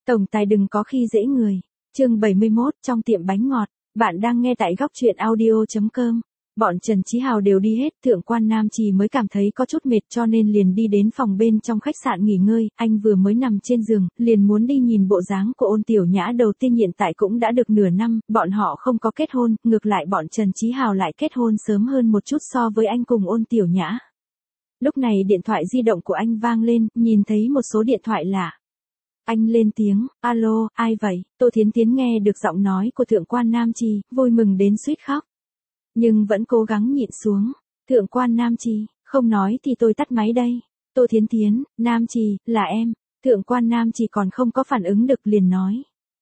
Tổng tài đừng có khi dễ người. Chương 71 trong tiệm bánh ngọt. Bạn đang nghe tại góc truyện audio.com. Bọn Trần Chí Hào đều đi hết, Thượng quan Nam Trì mới cảm thấy có chút mệt cho nên liền đi đến phòng bên trong khách sạn nghỉ ngơi, anh vừa mới nằm trên giường, liền muốn đi nhìn bộ dáng của Ôn Tiểu Nhã đầu tiên hiện tại cũng đã được nửa năm, bọn họ không có kết hôn, ngược lại bọn Trần Chí Hào lại kết hôn sớm hơn một chút so với anh cùng Ôn Tiểu Nhã. Lúc này điện thoại di động của anh vang lên, nhìn thấy một số điện thoại lạ. Anh lên tiếng, alo, ai vậy? Tô Thiến Thiến nghe được giọng nói của Thượng quan Nam Trì, vui mừng đến suýt khóc. Nhưng vẫn cố gắng nhịn xuống. Thượng quan Nam Trì, không nói thì tôi tắt máy đây. Tô Thiến Thiến, Nam Trì, là em. Thượng quan Nam Trì còn không có phản ứng được liền nói.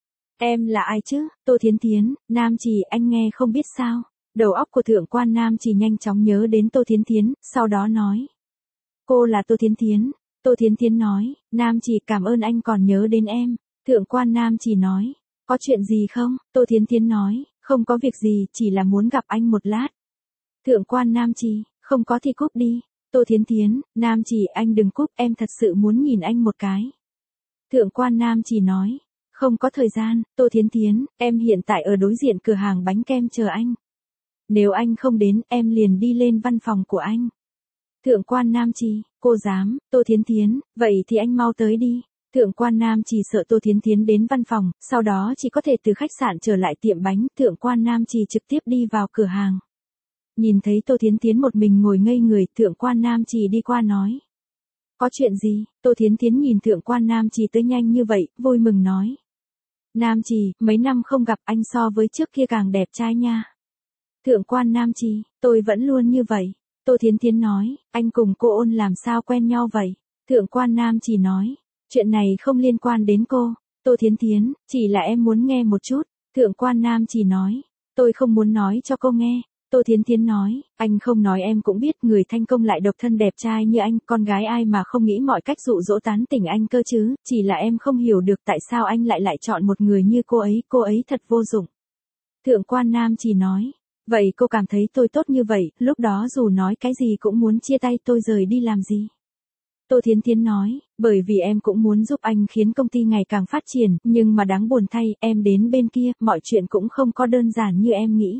Em là ai chứ? Tô Thiến Thiến, Nam Trì anh nghe không biết sao. Đầu óc của Thượng quan Nam Trì nhanh chóng nhớ đến Tô Thiến Thiến, sau đó nói. Cô là Tô Thiến Thiến. Tô Thiến Thiến nói, Nam Trì cảm ơn anh còn nhớ đến em. Thượng quan Nam Trì nói, có chuyện gì không? Tô Thiến Thiến nói, không có việc gì, chỉ là muốn gặp anh một lát. Thượng quan Nam Trì, không có thì cúp đi. Tô Thiến Thiến, Nam Trì anh đừng cúp, em thật sự muốn nhìn anh một cái. Thượng quan Nam Trì nói, không có thời gian. Tô Thiến Thiến, em hiện tại ở đối diện cửa hàng bánh kem chờ anh. Nếu anh không đến, em liền đi lên văn phòng của anh. Thượng quan Nam Trì, cô dám. Tô Thiến Thiến, vậy thì anh mau tới đi. Thượng quan Nam Trì sợ Tô Thiến Thiến đến văn phòng, sau đó chỉ có thể từ khách sạn trở lại tiệm bánh. Thượng quan Nam Trì trực tiếp đi vào cửa hàng. Nhìn thấy Tô Thiến Thiến một mình ngồi ngây người, Thượng quan Nam Trì đi qua nói. Có chuyện gì? Tô Thiến Thiến nhìn Thượng quan Nam Trì tới nhanh như vậy, vui mừng nói. Nam Trì, mấy năm không gặp anh so với trước kia càng đẹp trai nha. Thượng quan Nam Trì, tôi vẫn luôn như vậy. Tô Thiến Thiến nói, anh cùng cô Ôn làm sao quen nhau vậy? Thượng quan Nam Trì nói, chuyện này không liên quan đến cô. Tô Thiến Thiến, chỉ là em muốn nghe một chút. Thượng quan Nam Trì nói, tôi không muốn nói cho cô nghe. Tô Thiến Thiến nói, anh không nói em cũng biết người thành công lại độc thân đẹp trai như anh, con gái ai mà không nghĩ mọi cách dụ dỗ tán tỉnh anh cơ chứ, chỉ là em không hiểu được tại sao anh lại chọn một người như cô ấy thật vô dụng. Thượng quan Nam Trì nói, vậy cô cảm thấy tôi tốt như vậy, lúc đó dù nói cái gì cũng muốn chia tay tôi rời đi làm gì? Tô Thiến Thiến nói, bởi vì em cũng muốn giúp anh khiến công ty ngày càng phát triển, nhưng mà đáng buồn thay, em đến bên kia, mọi chuyện cũng không có đơn giản như em nghĩ.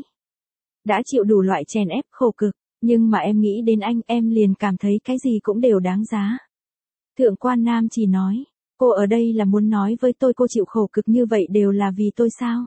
Đã chịu đủ loại chèn ép khổ cực, nhưng mà em nghĩ đến anh, em liền cảm thấy cái gì cũng đều đáng giá. Thượng quan Nam Trì nói, cô ở đây là muốn nói với tôi cô chịu khổ cực như vậy đều là vì tôi sao?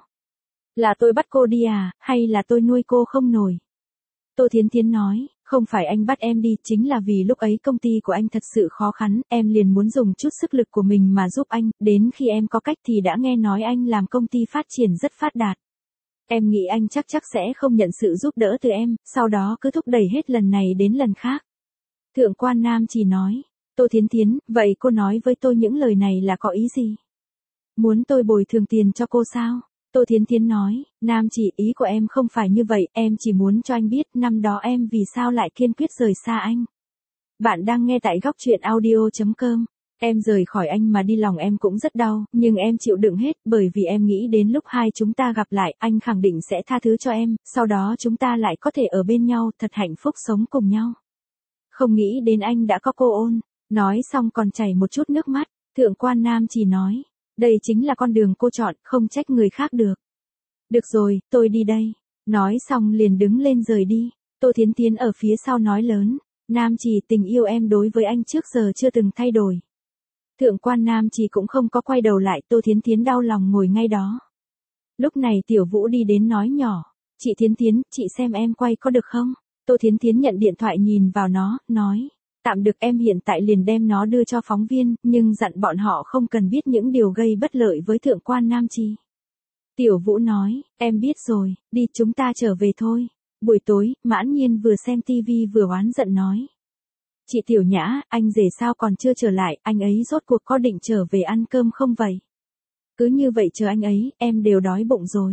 Là tôi bắt cô đi à, hay là tôi nuôi cô không nổi? Tô Thiến Thiến nói, không phải anh bắt em đi, chính là vì lúc ấy công ty của anh thật sự khó khăn, em liền muốn dùng chút sức lực của mình mà giúp anh, đến khi em có cách thì đã nghe nói anh làm công ty phát triển rất phát đạt. Em nghĩ anh chắc sẽ không nhận sự giúp đỡ từ em, sau đó cứ thúc đẩy hết lần này đến lần khác. Thượng quan Nam Trì nói, Tô Thiến Thiến, vậy cô nói với tôi những lời này là có ý gì? Muốn tôi bồi thường tiền cho cô sao? Tô Thiến Thiến nói, Nam Trì ý của em không phải như vậy, em chỉ muốn cho anh biết năm đó em vì sao lại kiên quyết rời xa anh. Bạn đang nghe tại góc truyện audio.com. Em rời khỏi anh mà đi lòng em cũng rất đau, nhưng em chịu đựng hết bởi vì em nghĩ đến lúc hai chúng ta gặp lại, anh khẳng định sẽ tha thứ cho em, sau đó chúng ta lại có thể ở bên nhau, thật hạnh phúc sống cùng nhau. Không nghĩ đến anh đã có cô Ôn, nói xong còn chảy một chút nước mắt. Thượng quan Nam Trì nói, đây chính là con đường cô chọn, không trách người khác được. Được rồi, tôi đi đây. Nói xong liền đứng lên rời đi. Tô Thiến Thiến ở phía sau nói lớn, Nam Trì tình yêu em đối với anh trước giờ chưa từng thay đổi. Thượng quan Nam Trì cũng không có quay đầu lại, Tô Thiến Thiến đau lòng ngồi ngay đó. Lúc này Tiểu Vũ đi đến nói nhỏ, chị Thiến Thiến, chị xem em quay có được không? Tô Thiến Thiến nhận điện thoại nhìn vào nó, nói, tạm được, em hiện tại liền đem nó đưa cho phóng viên, nhưng dặn bọn họ không cần biết những điều gây bất lợi với Thượng quan Nam Trì. Tiểu Vũ nói, em biết rồi, đi chúng ta trở về thôi. Buổi tối, Mãn Nhiên vừa xem tivi vừa oán giận nói. Chị Tiểu Nhã, anh rể sao còn chưa trở lại, anh ấy rốt cuộc có định trở về ăn cơm không vậy? Cứ như vậy chờ anh ấy, em đều đói bụng rồi.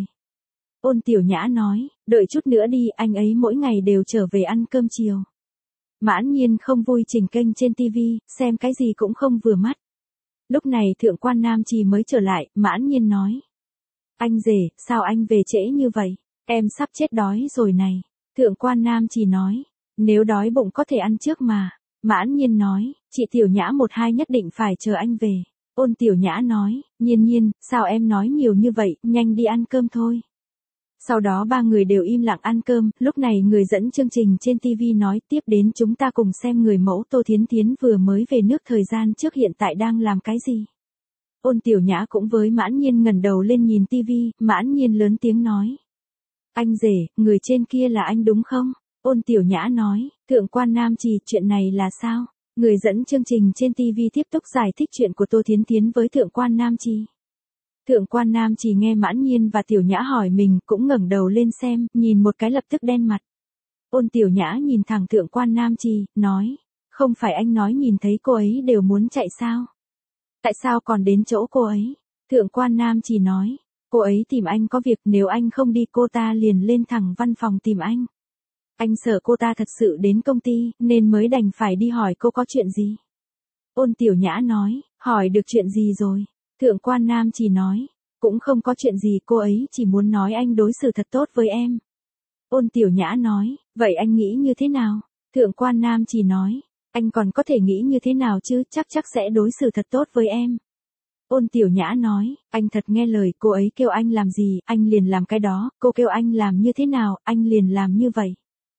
Ôn Tiểu Nhã nói, đợi chút nữa đi, anh ấy mỗi ngày đều trở về ăn cơm chiều. Mãn Nhiên không vui chỉnh kênh trên tivi, xem cái gì cũng không vừa mắt. Lúc này Thượng quan Nam Trì mới trở lại, Mãn Nhiên nói. Anh rể, sao anh về trễ như vậy? Em sắp chết đói rồi này. Thượng quan Nam Trì nói, nếu đói bụng có thể ăn trước mà. Mãn Nhiên nói, chị Tiểu Nhã 1-2 nhất định phải chờ anh về. Ôn Tiểu Nhã nói, Nhiên Nhiên, sao em nói nhiều như vậy, nhanh đi ăn cơm thôi. Sau đó ba người đều im lặng ăn cơm, lúc này người dẫn chương trình trên TV nói tiếp đến chúng ta cùng xem người mẫu Tô Thiến Thiến vừa mới về nước thời gian trước hiện tại đang làm cái gì. Ôn Tiểu Nhã cũng với Mãn Nhiên ngẩng đầu lên nhìn TV, Mãn Nhiên lớn tiếng nói. Anh rể, người trên kia là anh đúng không? Ôn Tiểu Nhã nói, Thượng quan Nam Trì, chuyện này là sao? Người dẫn chương trình trên TV tiếp tục giải thích chuyện của Tô Thiến Thiến với Thượng quan Nam Trì. Thượng quan Nam Trì nghe Mãn Nhiên và Tiểu Nhã hỏi mình cũng ngẩng đầu lên xem, nhìn một cái lập tức đen mặt. Ôn Tiểu Nhã nhìn thẳng Thượng quan Nam Trì, nói, không phải anh nói nhìn thấy cô ấy đều muốn chạy sao? Tại sao còn đến chỗ cô ấy? Thượng quan Nam Trì nói, cô ấy tìm anh có việc, nếu anh không đi cô ta liền lên thẳng văn phòng tìm anh. Anh sợ cô ta thật sự đến công ty, nên mới đành phải đi hỏi cô có chuyện gì. Ôn Tiểu Nhã nói, hỏi được chuyện gì rồi? Thượng quan Nam Trì nói, cũng không có chuyện gì, cô ấy chỉ muốn nói anh đối xử thật tốt với em. Ôn Tiểu Nhã nói, vậy anh nghĩ như thế nào? Thượng quan Nam Trì nói, anh còn có thể nghĩ như thế nào chứ, chắc sẽ đối xử thật tốt với em. Ôn Tiểu Nhã nói, anh thật nghe lời, cô ấy kêu anh làm gì, anh liền làm cái đó, cô kêu anh làm như thế nào, anh liền làm như vậy.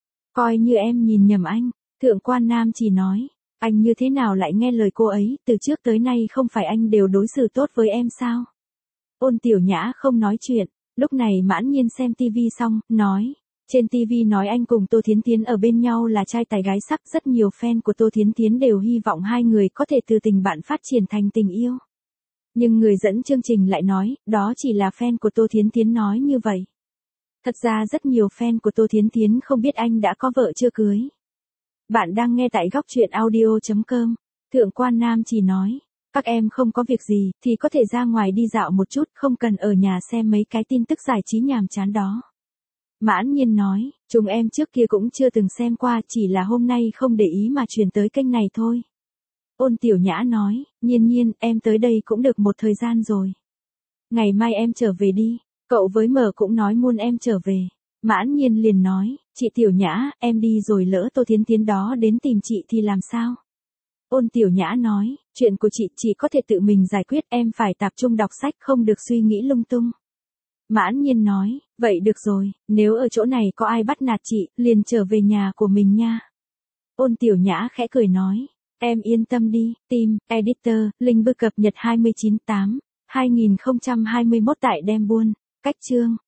Coi như em nhìn nhầm anh. Thượng quan Nam Trì nói, anh như thế nào lại nghe lời cô ấy, từ trước tới nay không phải anh đều đối xử tốt với em sao? Ôn Tiểu Nhã không nói chuyện, lúc này Mãn Nhiên xem TV xong, nói, trên TV nói anh cùng Tô Thiến Thiến ở bên nhau là trai tài gái sắc, rất nhiều fan của Tô Thiến Thiến đều hy vọng hai người có thể từ tình bạn phát triển thành tình yêu. Nhưng người dẫn chương trình lại nói, đó chỉ là fan của Tô Thiến Thiến nói như vậy. Thật ra rất nhiều fan của Tô Thiến Thiến không biết anh đã có vợ chưa cưới. Bạn đang nghe tại góc truyện audio.com. Thượng quan Nam Trì nói, các em không có việc gì thì có thể ra ngoài đi dạo một chút, không cần ở nhà xem mấy cái tin tức giải trí nhàm chán đó. Mãn Nhiên nói, chúng em trước kia cũng chưa từng xem qua, chỉ là hôm nay không để ý mà chuyển tới kênh này thôi. Ôn Tiểu Nhã nói, Nhiên Nhiên, em tới đây cũng được một thời gian rồi. Ngày mai em trở về đi, cậu với Mờ cũng nói muốn em trở về. Mãn Nhiên liền nói, chị Tiểu Nhã, em đi rồi lỡ Tô Thiến Thiến đó đến tìm chị thì làm sao? Ôn Tiểu Nhã nói, chuyện của chị có thể tự mình giải quyết, em phải tập trung đọc sách, không được suy nghĩ lung tung. Mãn Nhiên nói, vậy được rồi, nếu ở chỗ này có ai bắt nạt chị, liền trở về nhà của mình nha. Ôn Tiểu Nhã khẽ cười nói, em yên tâm đi, team, editor, link bưu cập nhật 29/8/2021 tại Đem Buôn, cách chương.